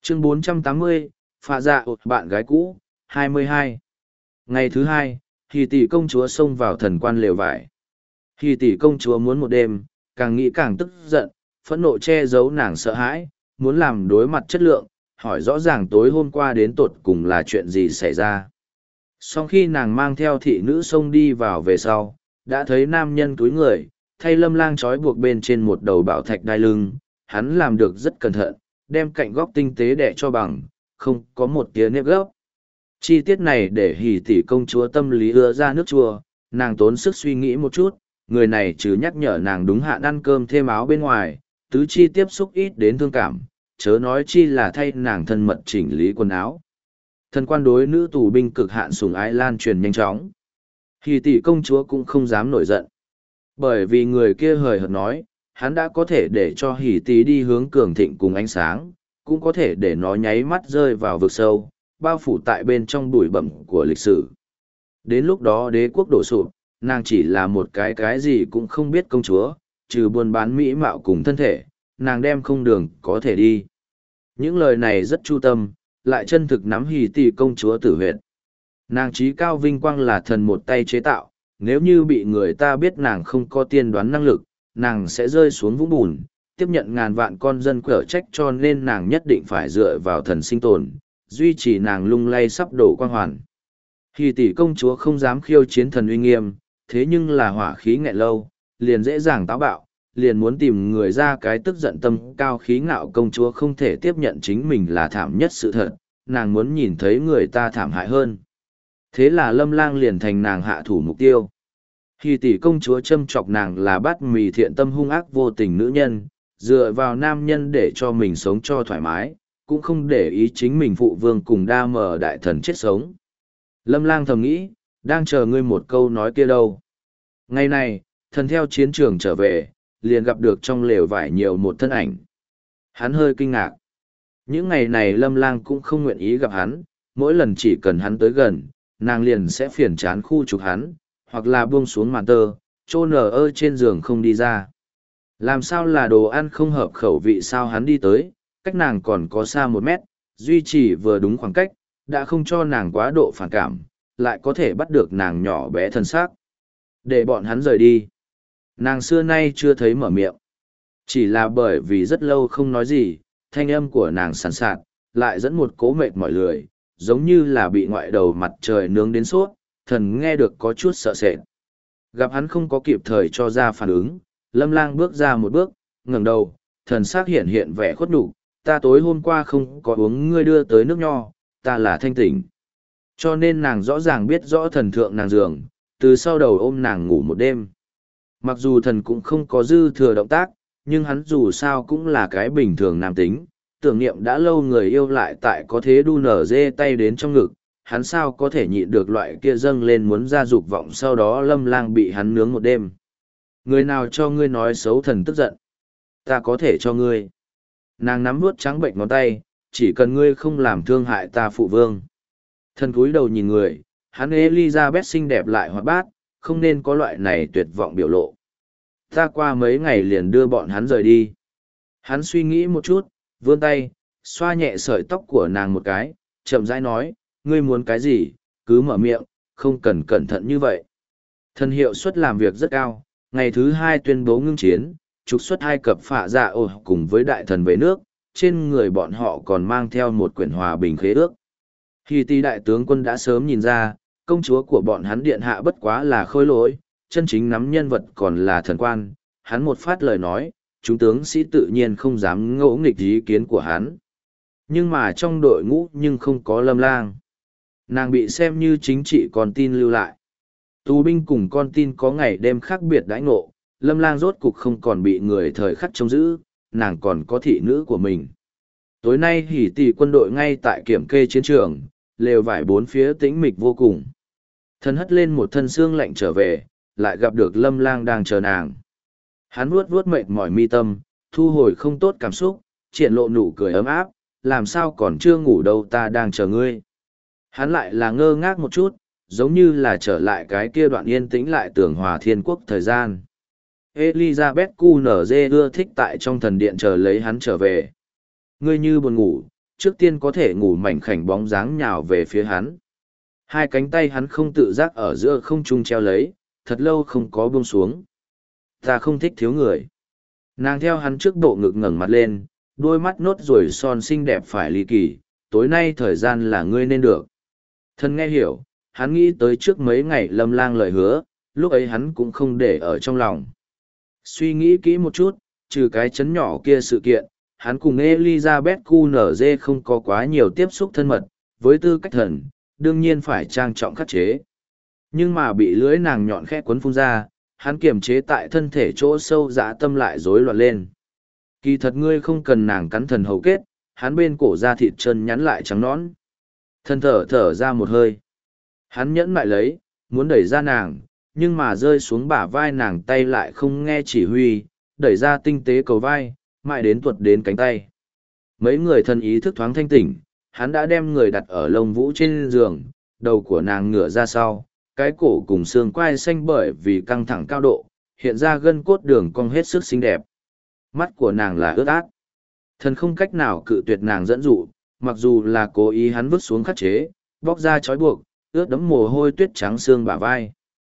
Chương 480, Phạ Dạ bạn gái cũ, 22. Ngày thứ hai, Hỉ Tỷ công chúa xông vào thần quan lều vải. Hỉ Tỷ công chúa muốn một đêm, càng nghĩ càng tức giận, phẫn nộ che giấu nàng sợ hãi, muốn làm đối mặt chất lượng, hỏi rõ ràng tối hôm qua đến tột cùng là chuyện gì xảy ra. Sau khi nàng mang theo thị nữ xông đi vào về sau, đã thấy nam nhân túi người, thay Lâm Lang trói buộc bên trên một đầu bảo thạch đai lưng, hắn làm được rất cẩn thận, đem cạnh góc tinh tế đẻ cho bằng, không có một tia nếp gấp. Chi tiết này để Hỉ Tỷ công chúa tâm lý ứa ra nước chua, nàng tốn sức suy nghĩ một chút, người này chứ nhắc nhở nàng đúng hạn ăn cơm thêm áo bên ngoài, tứ chi tiếp xúc ít đến thương cảm, chớ nói chi là thay nàng thân mật chỉnh lý quần áo. Thần quan đối nữ tù binh cực hạn sủng ái lan truyền nhanh chóng. Hỉ Tỷ công chúa cũng không dám nổi giận. Bởi vì người kia hời hợt nói, hắn đã có thể để cho Hỉ Tỷ đi hướng cường thịnh cùng ánh sáng, cũng có thể để nó nháy mắt rơi vào vực sâu, bao phủ tại bên trong bụi bặm của lịch sử. Đến lúc đó đế quốc đổ sụp, nàng chỉ là một cái gì cũng không biết công chúa, trừ buôn bán mỹ mạo cùng thân thể, nàng đem không đường có thể đi. Những lời này rất chu tâm, lại chân thực nắm Hỉ Tỷ công chúa tử huyệt. Nàng trí cao vinh quang là thần một tay chế tạo, nếu như bị người ta biết nàng không có tiên đoán năng lực, nàng sẽ rơi xuống vũng bùn, tiếp nhận ngàn vạn con dân quở trách, cho nên nàng nhất định phải dựa vào thần sinh tồn, duy trì nàng lung lay sắp đổ quang hoàn. Hỉ Tỷ công chúa không dám khiêu chiến thần uy nghiêm, thế nhưng là hỏa khí nghẹn lâu, liền dễ dàng táo bạo, liền muốn tìm người ra cái tức giận tâm cao khí ngạo. Công chúa không thể tiếp nhận chính mình là thảm nhất sự thật, nàng muốn nhìn thấy người ta thảm hại hơn. Thế là Lâm Lang liền thành nàng hạ thủ mục tiêu. Hỉ Tỷ công chúa châm chọc nàng là bát mì thiện tâm hung ác vô tình nữ nhân, dựa vào nam nhân để cho mình sống cho thoải mái, cũng không để ý chính mình phụ vương cùng đa mờ đại thần chết sống. Lâm Lang thầm nghĩ, đang chờ ngươi một câu nói kia đâu. Ngày này, thần theo chiến trường trở về, liền gặp được trong lều vải nhiều một thân ảnh. Hắn hơi kinh ngạc. Những ngày này Lâm Lang cũng không nguyện ý gặp hắn, mỗi lần chỉ cần hắn tới gần, nàng liền sẽ phiền chán khu trục hắn, hoặc là buông xuống màn tơ, chôn ở trên giường không đi ra. Làm sao là đồ ăn không hợp khẩu vị sao hắn đi tới, cách nàng còn có xa 1 mét, duy trì vừa đúng khoảng cách, đã không cho nàng quá độ phản cảm, lại có thể bắt được nàng nhỏ bé thân xác. Để bọn hắn rời đi. Nàng xưa nay chưa thấy mở miệng. Chỉ là bởi vì rất lâu không nói gì, thanh âm của nàng sàn sạt, lại dẫn một cố mệt mỏi lười, giống như là bị ngoại đầu mặt trời nướng đến sốt, thần nghe được có chút sợ sệt. Gặp hắn không có kịp thời cho ra phản ứng, Lâm Lang bước ra một bước, ngẩng đầu, thần sắc hiện hiện vẻ khuất nhục, ta tối hôm qua không có uống ngươi đưa tới nước nho, ta là thanh tỉnh. Cho nên nàng rõ ràng biết rõ thần thượng nàng giường, từ sau đầu ôm nàng ngủ một đêm. Mặc dù thần cũng không có dư thừa động tác, nhưng hắn dù sao cũng là cái bình thường nam tính, tưởng niệm đã lâu người yêu lại tại có thế đu nở dê tay đến trong ngực, hắn sao có thể nhịn được loại kia dâng lên muốn ra dục vọng, sau đó Lâm Lang bị hắn nướng một đêm. Người nào cho ngươi nói xấu thần tức giận? Ta có thể cho ngươi. Nàng nắm vuốt trắng bệnh ngón tay, chỉ cần ngươi không làm thương hại ta phụ vương. Thần cúi đầu nhìn người, hắn Elizabeth xinh đẹp lại hoạt bát, không nên có loại này tuyệt vọng biểu lộ. Ta qua mấy ngày liền đưa bọn hắn rời đi. Hắn suy nghĩ một chút, vươn tay, xoa nhẹ sợi tóc của nàng một cái, chậm rãi nói, ngươi muốn cái gì, cứ mở miệng, không cần cẩn thận như vậy. Thần hiệu suất làm việc rất cao, ngày thứ 2 tuyên bố ngưng chiến, trục xuất Ai Cập Phạ Dạ cùng với đại thần về nước, trên người bọn họ còn mang theo một quyển hòa bình khế ước. Hỉ Tỷ đại tướng quân đã sớm nhìn ra, công chúa của bọn hắn điện hạ bất quá là khôi lỗi, chân chính nắm nhân vật còn là thần quan. Hắn một phát lời nói, chúng tướng sĩ tự nhiên không dám ngỗ nghịch ý kiến của hắn. Nhưng mà trong đội ngũ nhưng không có Lâm Lang. Nàng bị xem như chính trị con tin lưu lại. Tù binh cùng con tin có ngày đêm khác biệt đãi ngộ, Lâm Lang rốt cục không còn bị người thời khắc trông giữ, nàng còn có thị nữ của mình. Tối nay Hỉ Tỷ quân đội ngay tại kiểm kê chiến trường, lều vải bốn phía tĩnh mịch vô cùng. Thần hất lên một thân xương lạnh trở về, lại gặp được Lâm Lang đang chờ nàng. Hắn vuốt vuốt mệt mỏi mi tâm, thu hồi không tốt cảm xúc, triển lộ nụ cười ấm áp, làm sao còn chưa ngủ đâu, ta đang chờ ngươi. Hắn lại là ngơ ngác một chút, giống như là trở lại cái kia đoạn yên tĩnh lại tưởng hòa thiên quốc thời gian. Elizabeth QNZ ưa thích tại trong thần điện chờ lấy hắn trở về. Ngươi như buồn ngủ, trước tiên có thể ngủ mảnh khảnh bóng dáng nhào về phía hắn. Hai cánh tay hắn không tự giác ở giữa không trung treo lấy, thật lâu không có buông xuống. Ta không thích thiếu người. Nàng theo hắn trước bộ ngực ngẩng mặt lên, đôi mắt nốt ruồi son xinh đẹp phải ly kỳ, tối nay thời gian là ngươi nên được. Thân nghe hiểu, hắn nghĩ tới trước mấy ngày Lâm Lang lời hứa, lúc ấy hắn cũng không để ở trong lòng. Suy nghĩ kỹ một chút, trừ cái chấn nhỏ kia sự kiện, hắn cùng Elizabeth QNZ không có quá nhiều tiếp xúc thân mật, với tư cách thần, đương nhiên phải trang trọng khắc chế. Nhưng mà bị lưỡi nàng nhọn khẽ cuốn phun ra, hắn kiềm chế tại thân thể chỗ sâu dã tâm lại rối loạn lên. Kỳ thật ngươi không cần nàng cắn thần hầu kết, hắn bên cổ da thịt chân nhắn lại trắng nõn. Thân thở ra một hơi. Hắn nhẫn lại lấy, muốn đẩy ra nàng, nhưng mà rơi xuống bả vai nàng tay lại không nghe chỉ huy, đẩy ra tinh tế cầu vai, mãi đến tuột đến cánh tay. Mấy người thân ý thức thoáng thanh tỉnh, hắn đã đem người đặt ở lông vũ trên giường, đầu của nàng ngửa ra sau, cái cổ cùng xương quai xanh bởi vì căng thẳng cao độ, hiện ra gân cốt đường cong hết sức xinh đẹp. Mắt của nàng là ướt át. Thần không cách nào cự tuyệt nàng dẫn dụ, mặc dù là cố ý hắn vứt xuống khắc chế, bóc ra trói buộc, ướt đẫm mồ hôi tuyết trắng xương bả vai.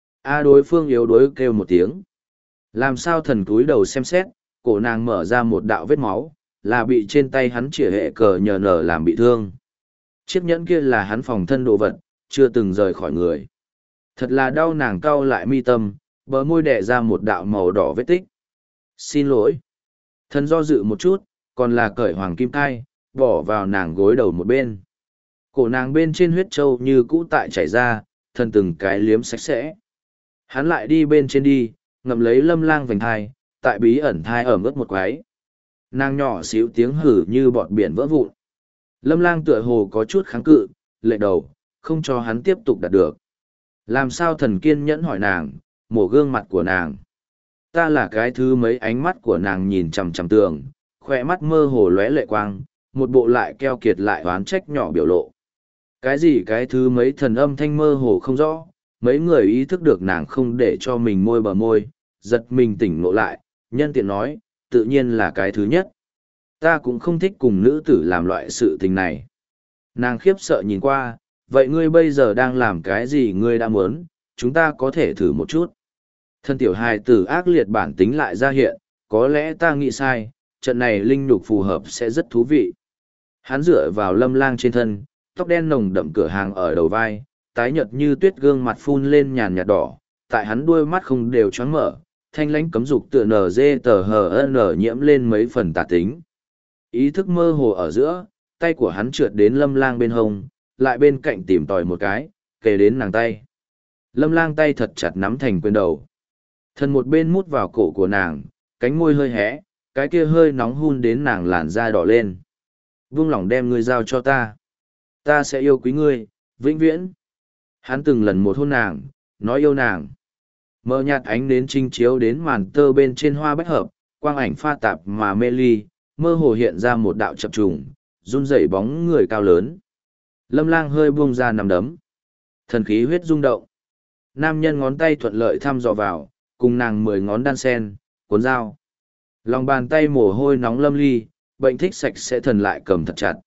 Đối phương yếu đuối kêu một tiếng. Làm sao thần cúi đầu xem xét, cổ nàng mở ra một đạo vết máu, là bị trên tay hắn chĩa hệ cờ nhờ nở làm bị thương. Chiếc nhẫn kia là hắn phòng thân đồ vật, chưa từng rời khỏi người. Thật là đau, nàng cau lại mi tâm, bờ môi đẻ ra một đạo màu đỏ vết tích. Xin lỗi. Thần do dự một chút, còn là cởi hoàng kim thai, bỏ vào nàng gối đầu một bên. Cổ nàng bên trên huyết trâu như cũ tại chảy ra, thần từng cái liếm sạch sẽ. Hắn lại đi bên trên đi, ngậm lấy Lâm Lang vành thai, tại bí ẩn thai ẩm ướt một quái. Nàng nhỏ xíu tiếng hử như bọt biển vỡ vụn. Lâm Lang tựa hồ có chút kháng cự, lệ đầu, không cho hắn tiếp tục đạt được. Làm sao thần kiên nhẫn hỏi nàng, mổ gương mặt của nàng. Ta là cái thứ mấy, ánh mắt của nàng nhìn chằm chằm tường, khoe mắt mơ hồ lóe lệ quang, một bộ lại keo kiệt lại oán trách nhỏ biểu lộ. Cái gì cái thứ mấy, thần âm thanh mơ hồ không rõ, mấy người ý thức được nàng không để cho mình môi bờ môi, giật mình tỉnh ngộ lại, nhân tiện nói, tự nhiên là cái thứ nhất. Ta cũng không thích cùng nữ tử làm loại sự tình này. Nàng khiếp sợ nhìn qua, vậy ngươi bây giờ đang làm cái gì ngươi đã muốn, chúng ta có thể thử một chút. Thân tiểu hài tử ác liệt bản tính lại ra hiện, có lẽ ta nghĩ sai, trận này linh nhục phù hợp sẽ rất thú vị. Hắn dựa vào Lâm Lang trên thân, tóc đen nồng đậm cửa hàng ở đầu vai, tái nhợt như tuyết gương mặt phun lên nhàn nhạt đỏ, tại hắn đuôi mắt không đều choáng mở, thanh lãnh cấm dục tựa nở dê tờ hờ nở nhiễm lên mấy phần tà tính. Ý thức mơ hồ ở giữa, tay của hắn trượt đến Lâm Lang bên hông, lại bên cạnh tìm tòi một cái, kề đến nàng tay. Lâm Lang tay thật chặt nắm thành quyền đầu. Thần một bên mút vào cổ của nàng, cánh môi hơi hé, cái kia hơi nóng hun đến nàng làn da đỏ lên. Vung lòng đem ngươi giao cho ta. Ta sẽ yêu quý ngươi, vĩnh viễn. Hắn từng lần một hôn nàng, nói yêu nàng. Mờ nhạt ánh đến trinh chiếu đến màn tơ bên trên hoa bách hợp, quang ảnh pha tạp mà mê ly, mơ hồ hiện ra một đạo chập trùng, run rẩy bóng người cao lớn. Lâm Lang hơi buông ra nằm đấm. Thần khí huyết rung động. Nam nhân ngón tay thuận lợi thăm dò vào, cùng nàng 10 ngón đan sen, cuốn dao. Lòng bàn tay mồ hôi nóng lâm ly, bệnh thích sạch sẽ thần lại cầm thật chặt.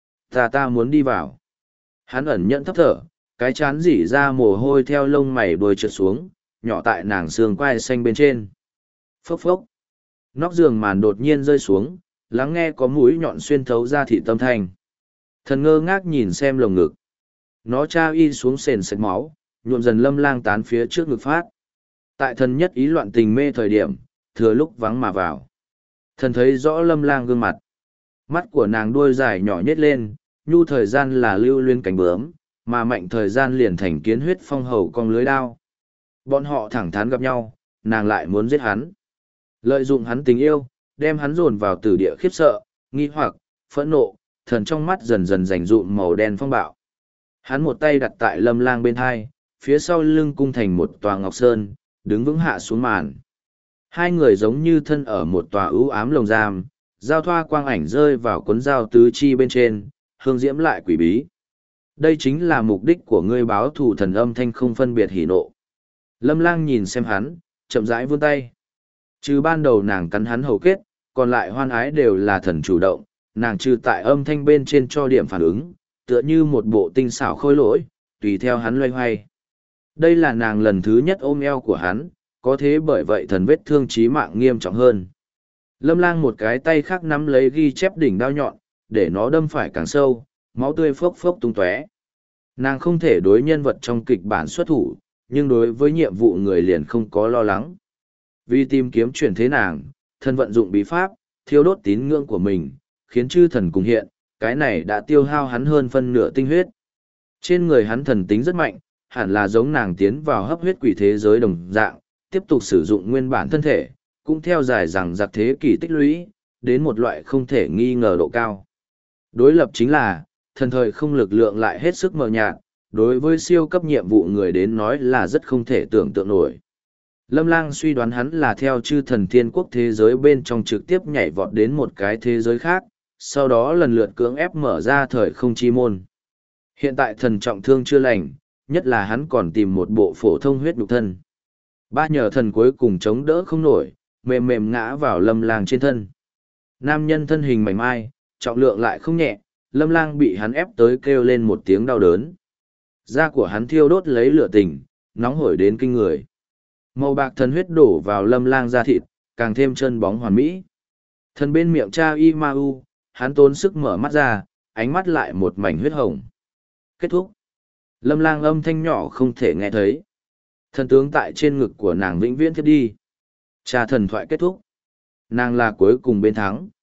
Ta muốn đi vào. Hắn ẩn nhận thấp thở, cái chán rỉ ra mồ hôi theo lông mày đuôi trượt xuống, nhỏ tại nàng xương quai xanh bên trên. Phốc phốc. Nóc giường màn đột nhiên rơi xuống, lắng nghe có mũi nhọn xuyên thấu ra thị tâm thanh. Thần ngơ ngác nhìn xem lồng ngực. Nó tra y xuống sền sạch máu, nhuộm dần Lâm Lang tán phía trước ngực phát. Tại thần nhất ý loạn tình mê thời điểm, thừa lúc vắng mà vào. Thần thấy rõ Lâm Lang gương mặt. Mắt của nàng đuôi dài nhỏ nhét lên, nhu thời gian là lưu luyến cánh bướm, mà mạnh thời gian liền thành kiến huyết phong hầu cong lưới đao. Bọn họ thẳng thắn gặp nhau, nàng lại muốn giết hắn. Lợi dụng hắn tình yêu, đem hắn dồn vào tử địa khiếp sợ, nghi hoặc, phẫn nộ, thần trong mắt dần dần rành rụm màu đen phong bạo. Hắn một tay đặt tại Lâm Lang bên hai, phía sau lưng cung thành một tòa ngọc sơn, đứng vững hạ xuống màn. Hai người giống như thân ở một tòa ưu ám lồng giam, giao thoa quang ảnh rơi vào cuốn dao tứ chi bên trên, hương diễm lại quỷ bí. Đây chính là mục đích của ngươi, báo thù. Thần âm thanh không phân biệt hỉ nộ. Lâm Lang nhìn xem hắn, chậm rãi vươn tay. Trừ ban đầu nàng cắn hắn hầu kết, còn lại hoan ái đều là thần chủ động, nàng trừ tại âm thanh bên trên cho điểm phản ứng, tựa như một bộ tinh xảo khôi lỗi, tùy theo hắn loay hoay. Đây là nàng lần thứ nhất ôm eo của hắn, có thế bởi vậy thần vết thương chí mạng nghiêm trọng hơn. Lâm Lang một cái tay khác nắm lấy ghi chép đỉnh đao nhọn, để nó đâm phải càng sâu, máu tươi phốc phốc tung tóe. Nàng không thể đối nhân vật trong kịch bản xuất thủ, nhưng đối với nhiệm vụ người liền không có lo lắng. Vì tìm kiếm chuyển thế nàng, thần vận dụng bí pháp, thiêu đốt tín ngưỡng của mình, khiến chư thần cùng hiện, cái này đã tiêu hao hắn hơn phân nửa tinh huyết. Trên người hắn thần tính rất mạnh, hẳn là giống nàng tiến vào hấp huyết quỷ thế giới đồng dạng, tiếp tục sử dụng nguyên bản thân thể, cũng theo dài rằng giặc thế kỷ tích lũy, đến một loại không thể nghi ngờ độ cao. Đối lập chính là, thần thời không lực lượng lại hết sức mờ nhạt, đối với siêu cấp nhiệm vụ người đến nói là rất không thể tưởng tượng nổi. Lâm Lang suy đoán hắn là theo chư thần thiên quốc thế giới bên trong trực tiếp nhảy vọt đến một cái thế giới khác, sau đó lần lượt cưỡng ép mở ra thời không chi môn. Hiện tại thần trọng thương chưa lành, nhất là hắn còn tìm một bộ phổ thông huyết nhục thân. Ba nhờ thần cuối cùng chống đỡ không nổi, mềm mềm ngã vào Lâm Lang trên thân. Nam nhân thân hình mảnh mai, trọng lượng lại không nhẹ, Lâm Lang bị hắn ép tới kêu lên một tiếng đau đớn. Da của hắn thiêu đốt lấy lửa tình, nóng hổi đến kinh người. Màu bạc thần huyết đổ vào Lâm Lang da thịt, càng thêm chân bóng hoàn mỹ. Thần bên miệng cha y ma u, hắn tốn sức mở mắt ra, ánh mắt lại một mảnh huyết hồng. Kết thúc. Lâm Lang âm thanh nhỏ không thể nghe thấy. Thần tướng tại trên ngực của nàng vĩnh viễn thiếp đi. Cha thần thoại kết thúc. Nàng là cuối cùng bên thắng.